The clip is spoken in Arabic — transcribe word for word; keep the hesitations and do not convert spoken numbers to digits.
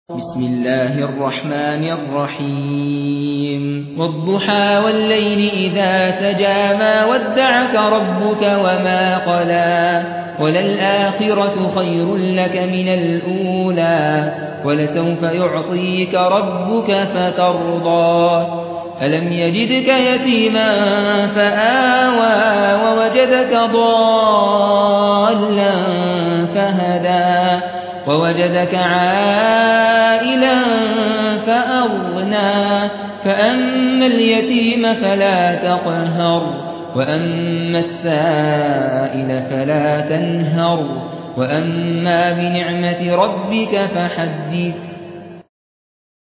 بسم الله الرحمن الرحيم والضحى والليل إذا سجى ما ودعك ربك وما قلى وللآخرة خير لك من الأولى ولسوف يعطيك ربك فترضى ألم يجدك يتيما فآوى ووجدك ضالا فهدى ووجدك عائلا فأغنى فأما اليتيم فلا تقهر وأما السائل فلا تنهر وأما بنعمة ربك فحدث